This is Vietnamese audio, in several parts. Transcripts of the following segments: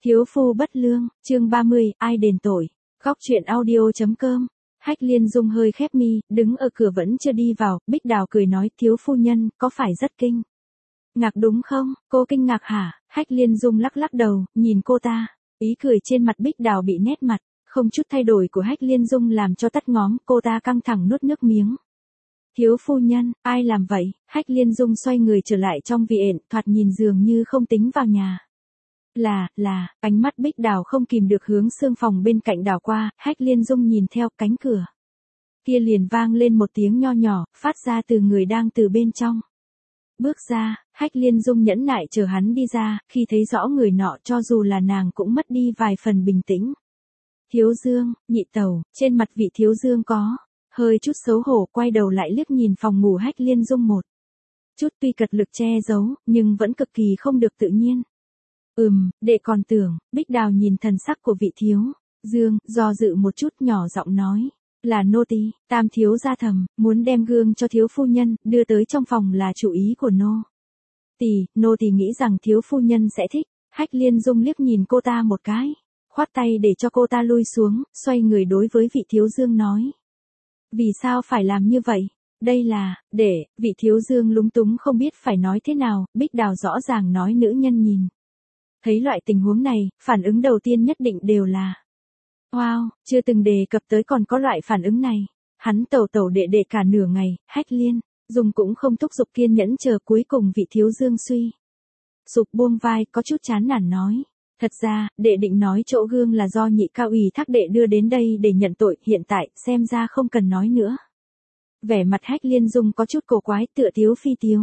Thiếu phu bất lương, chương 30, ai đền tội. Góc truyện audio.com. Hách Liên Dung hơi khép mi, đứng ở cửa vẫn chưa đi vào, Bích Đào cười nói, thiếu phu nhân, có phải rất kinh ngạc đúng không? Cô kinh ngạc hả? Hách Liên Dung lắc lắc đầu, nhìn cô ta. Ý cười trên mặt Bích Đào bị nét mặt, không chút thay đổi của Hách Liên Dung làm cho tắt ngóm, cô ta căng thẳng nuốt nước miếng. Thiếu phu nhân, ai làm vậy? Hách Liên Dung xoay người trở lại trong viện, thoạt nhìn dường như không tính vào nhà. Ánh mắt Bích Đào không kìm được hướng xương phòng bên cạnh đảo qua, Hách Liên Dung nhìn theo cánh cửa kia liền vang lên một tiếng nho nhỏ, phát ra từ người đang từ bên trong bước ra. Hách Liên Dung nhẫn nại chờ hắn đi ra, khi thấy rõ người nọ cho dù là nàng cũng mất đi vài phần bình tĩnh. Thiếu Dương, nhị tẩu, trên mặt vị Thiếu Dương có hơi chút xấu hổ, quay đầu lại liếc nhìn phòng ngủ Hách Liên Dung một chút, tuy cật lực che giấu, nhưng vẫn cực kỳ không được tự nhiên. Đệ còn tưởng. Bích Đào nhìn thần sắc của vị Thiếu Dương, do dự một chút, nhỏ giọng nói, là nô tỳ. Tam thiếu gia thầm muốn đem gương cho thiếu phu nhân, đưa tới trong phòng là chủ ý của nô tỳ nghĩ rằng thiếu phu nhân sẽ thích. Hách Liên Dung liếc nhìn cô ta một cái, khoát tay để cho cô ta lui xuống, xoay người đối với vị Thiếu Dương nói, vì sao phải làm như vậy? Đây là, để. Vị Thiếu Dương lúng túng không biết phải nói thế nào. Bích Đào rõ ràng nói nữ nhân nhìn thấy loại tình huống này, phản ứng đầu tiên nhất định đều là wow, chưa từng đề cập tới còn có loại phản ứng này. Hắn tẩu đệ cả nửa ngày, Hách Liên Dung cũng không thúc giục kiên nhẫn chờ, cuối cùng vị Thiếu Dương suy sụp buông vai, có chút chán nản nói, thật ra, đệ định nói chỗ gương là do nhị cao ủy thác đệ đưa đến đây để nhận tội, hiện tại, xem ra không cần nói nữa. Vẻ mặt Hách Liên Dung có chút cổ quái, tựa thiếu phi tiếu.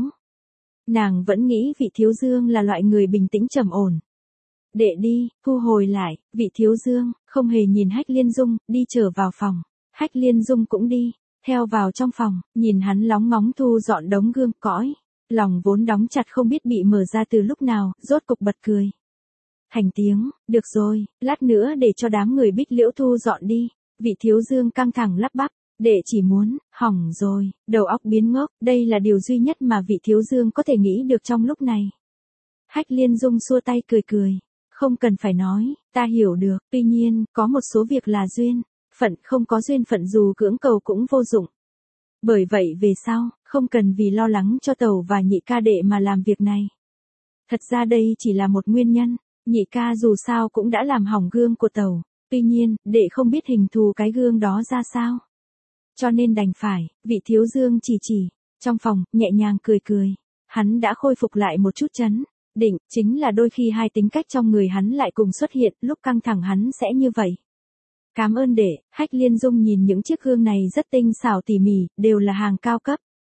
Nàng vẫn nghĩ vị Thiếu Dương là loại người bình tĩnh trầm ổn. Đệ đi, thu hồi lại. Vị Thiếu Dương không hề nhìn Hách Liên Dung, đi trở vào phòng. Hách Liên Dung cũng đi theo vào trong phòng, nhìn hắn lóng ngóng thu dọn đống gương, cõi lòng vốn đóng chặt không biết bị mở ra từ lúc nào, rốt cục bật cười thành tiếng. Được rồi, lát nữa để cho đám người Bích Liễu thu dọn đi. Vị Thiếu Dương căng thẳng lắp bắp, đệ chỉ muốn, hỏng rồi, đầu óc biến ngốc, đây là điều duy nhất mà vị Thiếu Dương có thể nghĩ được trong lúc này. Hách Liên Dung xua tay cười, không cần phải nói, ta hiểu được, tuy nhiên, có một số việc là duyên phận, không có duyên phận dù cưỡng cầu cũng vô dụng. Bởi vậy về sau, không cần vì lo lắng cho tẩu và nhị ca đệ mà làm việc này. Thật ra đây chỉ là một nguyên nhân, nhị ca dù sao cũng đã làm hỏng gương của tẩu, tuy nhiên, đệ không biết hình thù cái gương đó ra sao. Cho nên đành phải, vị Thiếu Dương chỉ, trong phòng, nhẹ nhàng cười. Hắn đã khôi phục lại một chút trấn định, chính là đôi khi hai tính cách trong người hắn lại cùng xuất hiện, lúc căng thẳng hắn sẽ như vậy. Cảm ơn đệ. Hách Liên Dung nhìn những chiếc gương này rất tinh xảo tỉ mỉ, đều là hàng cao cấp.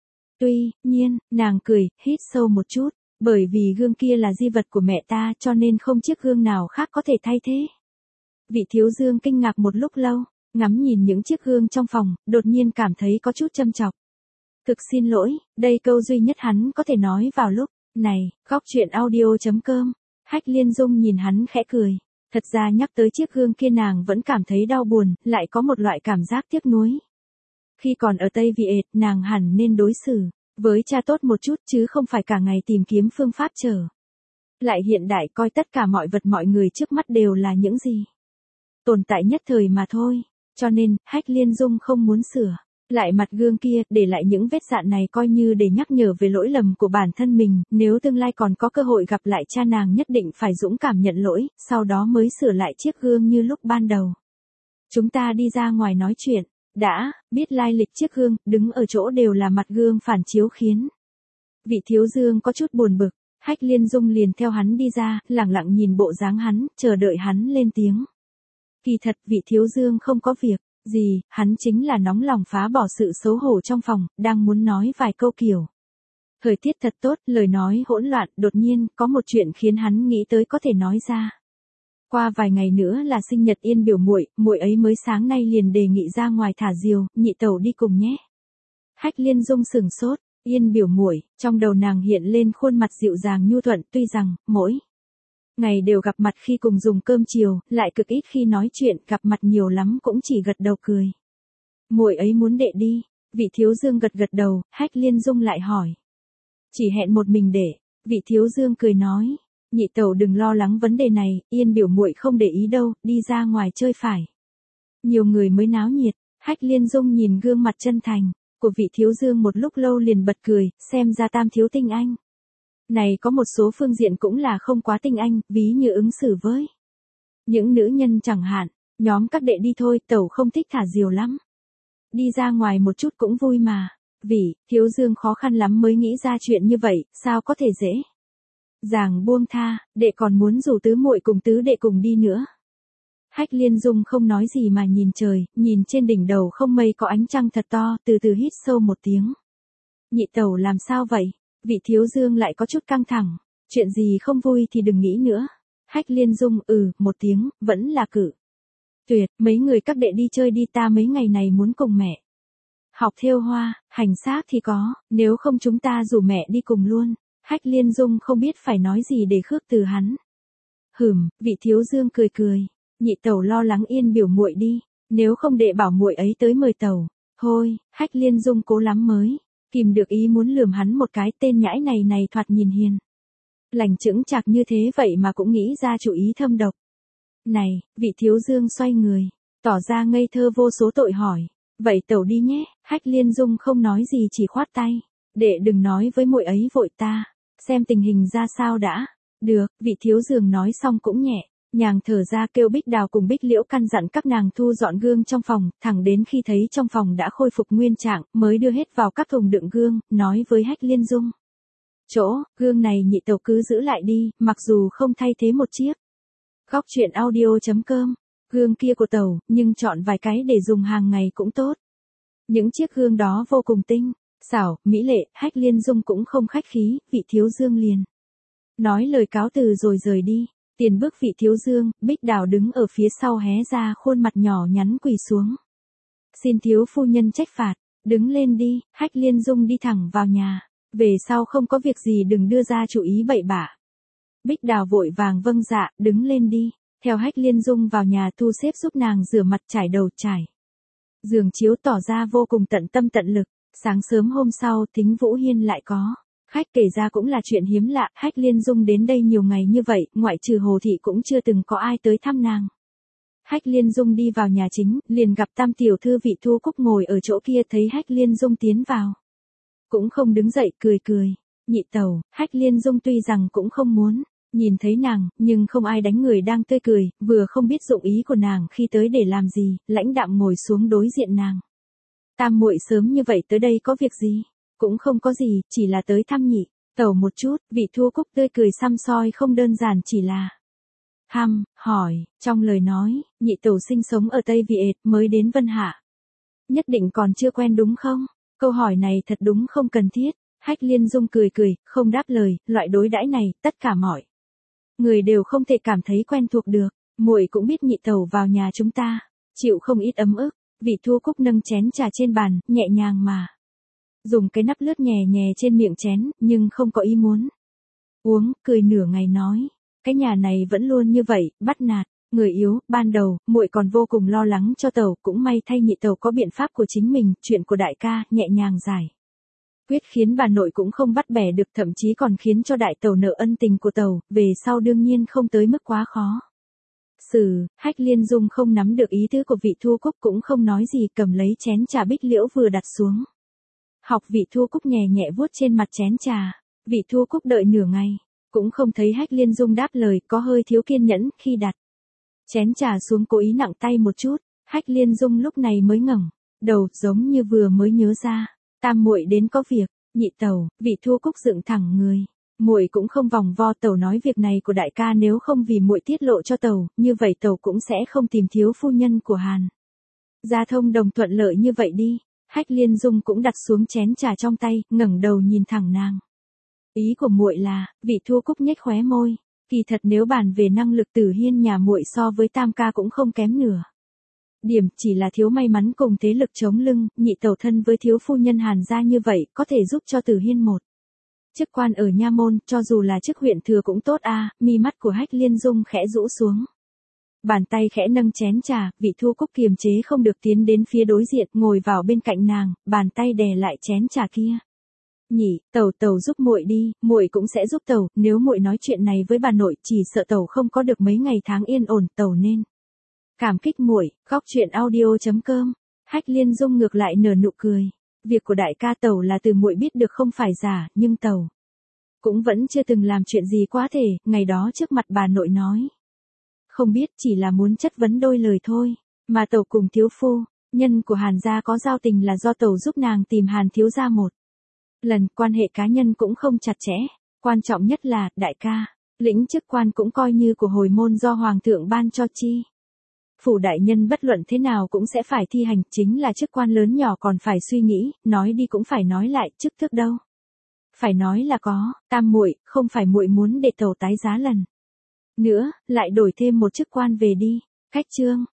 Tuy nhiên, nàng cười, hít sâu một chút, bởi vì gương kia là di vật của mẹ ta cho nên không chiếc gương nào khác có thể thay thế. Vị Thiếu Dương kinh ngạc một lúc lâu, ngắm nhìn những chiếc gương trong phòng, đột nhiên cảm thấy có chút châm chọc. Thực xin lỗi, đây câu duy nhất hắn có thể nói vào lúc này. Góc truyện audio.com. Hách Liên Dung nhìn hắn khẽ cười. Thật ra nhắc tới chiếc gương kia nàng vẫn cảm thấy đau buồn, lại có một loại cảm giác tiếc nuối. Khi còn ở Tây Việt, nàng hẳn nên đối xử với cha tốt một chút chứ không phải cả ngày tìm kiếm phương pháp trở lại hiện đại, coi tất cả mọi vật mọi người trước mắt đều là những gì tồn tại nhất thời mà thôi. Cho nên, Hách Liên Dung không muốn sửa lại mặt gương kia, để lại những vết dạn này coi như để nhắc nhở về lỗi lầm của bản thân mình, nếu tương lai còn có cơ hội gặp lại cha nàng nhất định phải dũng cảm nhận lỗi, sau đó mới sửa lại chiếc gương như lúc ban đầu. Chúng ta đi ra ngoài nói chuyện. Đã biết lai lịch chiếc gương, đứng ở chỗ đều là mặt gương phản chiếu khiến vị Thiếu Dương có chút buồn bực. Hách Liên Dung liền theo hắn đi ra, lẳng lặng nhìn bộ dáng hắn, chờ đợi hắn lên tiếng. Kỳ thật vị Thiếu Dương không có việc gì, hắn chính là nóng lòng phá bỏ sự xấu hổ trong phòng, đang muốn nói vài câu kiểu thời tiết thật tốt, lời nói hỗn loạn, đột nhiên, có một chuyện khiến hắn nghĩ tới có thể nói ra. Qua vài ngày nữa là sinh nhật Yên biểu muội ấy mới sáng nay liền đề nghị ra ngoài thả diều, nhị tẩu đi cùng nhé. Hách Liên Dung sừng sốt, Yên biểu muội, trong đầu nàng hiện lên khuôn mặt dịu dàng nhu thuận, tuy rằng mỗi ngày đều gặp mặt khi cùng dùng cơm chiều, lại cực ít khi nói chuyện, gặp mặt nhiều lắm cũng chỉ gật đầu cười. Muội ấy muốn đệ đi. Vị Thiếu Dương gật đầu. Hách Liên Dung lại hỏi, chỉ hẹn một mình đệ? Vị Thiếu Dương cười nói, Nhị tẩu đừng lo lắng vấn đề này, Yên biểu muội không để ý đâu, đi ra ngoài chơi phải. Nhiều người mới náo nhiệt. Hách Liên Dung nhìn gương mặt chân thành của vị thiếu dương một lúc lâu liền bật cười, xem ra Tam thiếu tinh anh này có một số phương diện cũng là không quá tinh anh, ví như ứng xử với những nữ nhân chẳng hạn. Nhóm các đệ đi thôi, tẩu không thích thả diều lắm. Đi ra ngoài một chút cũng vui mà. Vì, thiếu dương khó khăn lắm mới nghĩ ra chuyện như vậy, sao có thể dễ dàng buông tha, đệ còn muốn rủ tứ muội cùng tứ đệ cùng đi nữa. Hách Liên Dung không nói gì mà nhìn trời, nhìn trên đỉnh đầu không mây có ánh trăng thật to, từ từ hít sâu một tiếng. Nhị tẩu làm sao vậy? Vị thiếu dương lại có chút căng thẳng. Chuyện gì không vui thì đừng nghĩ nữa. Hách Liên Dung một tiếng, vẫn là cự tuyệt, mấy người các đệ đi chơi đi, ta mấy ngày này muốn cùng mẹ học thêu hoa, hành xác thì có, nếu không chúng ta rủ mẹ đi cùng luôn. Hách Liên Dung không biết phải nói gì để khước từ hắn. Vị thiếu dương cười cười, nhị tẩu lo lắng Yên biểu muội đi, nếu không đệ bảo muội ấy tới mời tẩu. Thôi, Hách Liên Dung cố lắm mới kìm được ý muốn lườm hắn một cái, tên nhãi này thoạt nhìn hiền lành chững chạc như thế vậy mà cũng nghĩ ra chủ ý thâm độc. Này, vị thiếu dương xoay người, tỏ ra ngây thơ vô số tội hỏi, vậy tẩu đi nhé. Hách Liên Dung không nói gì chỉ khoát tay, đệ đừng nói với muội ấy vội, ta xem tình hình ra sao đã. Được, vị thiếu dương nói xong cũng nhẹ nhàng thở ra, kêu Bích Đào cùng Bích Liễu căn dặn các nàng thu dọn gương trong phòng, thẳng đến khi thấy trong phòng đã khôi phục nguyên trạng, mới đưa hết vào các thùng đựng gương, nói với Hách Liên Dung. Gương này nhị tẩu cứ giữ lại đi, mặc dù không thay thế một chiếc. Góc truyện audio.com, gương kia của tẩu, nhưng chọn vài cái để dùng hàng ngày cũng tốt. Những chiếc gương đó vô cùng tinh xảo, mỹ lệ. Hách Liên Dung cũng không khách khí, vị thiếu dương liền nói lời cáo từ rồi rời đi. Tiền bước vị thiếu dương, Bích Đào đứng ở phía sau hé ra khuôn mặt nhỏ nhắn quỳ xuống. Xin thiếu phu nhân trách phạt, đứng lên đi. Hách Liên Dung đi thẳng vào nhà, về sau không có việc gì đừng đưa ra chủ ý bậy bạ. Bích Đào vội vàng vâng dạ, đứng lên đi, theo Hách Liên Dung vào nhà thu xếp giúp nàng rửa mặt trải đầu trải giường chiếu, tỏ ra vô cùng tận tâm tận lực. Sáng sớm hôm sau, Thính Vũ Hiên lại có khách, kể ra cũng là chuyện hiếm lạ. Hách Liên Dung đến đây nhiều ngày như vậy, ngoại trừ Hồ Thị cũng chưa từng có ai tới thăm nàng. Hách Liên Dung đi vào nhà chính, liền gặp Tam tiểu thư Vị Thu Cúc ngồi ở chỗ kia, thấy Hách Liên Dung tiến vào, cũng không đứng dậy, cười cười. Nhị tẩu. Hách Liên Dung tuy rằng cũng không muốn nhìn thấy nàng, nhưng không ai đánh người đang tươi cười, vừa không biết dụng ý của nàng khi tới để làm gì, lãnh đạm ngồi xuống đối diện nàng. Tam muội sớm như vậy tới đây có việc gì? Cũng không có gì, chỉ là tới thăm nhị tẩu một chút. Vị Thu Cúc tươi cười săm soi, không đơn giản chỉ là hỏi. Trong lời nói, nhị tẩu sinh sống ở Tây Việt, mới đến Vân Hạ, nhất định còn chưa quen đúng không? Câu hỏi này thật đúng không cần thiết. Hách Liên Dung cười cười, không đáp lời. Loại đối đãi này, tất cả mọi người đều không thể cảm thấy quen thuộc được. Muội cũng biết nhị tẩu vào nhà chúng ta chịu không ít ấm ức. Vị Thu Cúc nâng chén trà trên bàn, nhẹ nhàng mà dùng cái nắp lướt nhẹ nhẹ trên miệng chén, nhưng không có ý muốn uống, cười nửa ngày nói, cái nhà này vẫn luôn như vậy, bắt nạt người yếu. Ban đầu, muội còn vô cùng lo lắng cho tẩu, cũng may thay nhị tẩu có biện pháp của chính mình. Chuyện của đại ca, nhẹ nhàng giải quyết khiến bà nội cũng không bắt bẻ được, thậm chí còn khiến cho đại tẩu nợ ân tình của tẩu, về sau đương nhiên không tới mức quá khó xử. Hách Liên Dung không nắm được ý tứ của vị Thu Cúc, cũng không nói gì, cầm lấy chén trà Bích Liễu vừa đặt xuống. Học vị Thu Cúc nhẹ nhẹ vuốt trên mặt chén trà. Vị Thu Cúc đợi nửa ngày, cũng không thấy Hách Liên Dung đáp lời, có hơi thiếu kiên nhẫn. Khi đặt chén trà xuống cố ý nặng tay một chút, Hách Liên Dung lúc này mới ngẩng đầu, giống như vừa mới nhớ ra. Tam muội đến có việc. Nhị tẩu. Vị Thu Cúc dựng thẳng người. Muội cũng không vòng vo, tẩu nói việc này của đại ca, nếu không vì muội tiết lộ cho tẩu, như vậy tẩu cũng sẽ không tìm thiếu phu nhân của Hàn gia thông đồng thuận lợi như vậy đi. Hách Liên Dung cũng đặt xuống chén trà trong tay, ngẩng đầu nhìn thẳng nàng. Ý của muội là? Vị Thu Cúc nhếch khóe môi. Kỳ thật nếu bàn về năng lực, Tử Hiên nhà muội so với Tam ca cũng không kém nửa điểm, chỉ là thiếu may mắn cùng thế lực chống lưng. Nhị tẩu thân với thiếu phu nhân Hàn gia như vậy, có thể giúp cho Tử Hiên một chức quan ở nha môn, cho dù là chức huyện thừa cũng tốt a. Mi mắt của Hách Liên Dung khẽ rũ xuống, bàn tay khẽ nâng chén trà. Vị Thu Cúc kiềm chế không được tiến đến phía đối diện, ngồi vào bên cạnh nàng, bàn tay đè lại chén trà kia. Nhỉ, tẩu giúp muội đi, muội cũng sẽ giúp tẩu, nếu muội nói chuyện này với bà nội, chỉ sợ tẩu không có được mấy ngày tháng yên ổn, tẩu nên cảm kích muội. Góc chuyện audio.com. Hách Liên Dung ngược lại nở nụ cười. Việc của đại ca tẩu là từ muội biết được không phải giả, nhưng tẩu cũng vẫn chưa từng làm chuyện gì quá thể, ngày đó trước mặt bà nội nói. Không biết, chỉ là muốn chất vấn đôi lời thôi, mà tẩu cùng thiếu phu nhân của Hàn gia có giao tình là do tẩu giúp nàng tìm Hàn thiếu gia một lần, quan hệ cá nhân cũng không chặt chẽ, quan trọng nhất là, đại ca, lĩnh chức quan cũng coi như của hồi môn do hoàng thượng ban cho chi. Phủ đại nhân bất luận thế nào cũng sẽ phải thi hành, chính là chức quan lớn nhỏ còn phải suy nghĩ, nói đi cũng phải nói lại, chức thước đâu. Phải nói là có, tam muội, không phải muội muốn để tẩu tái giá lần nữa, lại đổi thêm một chức quan về đi. Khách chương.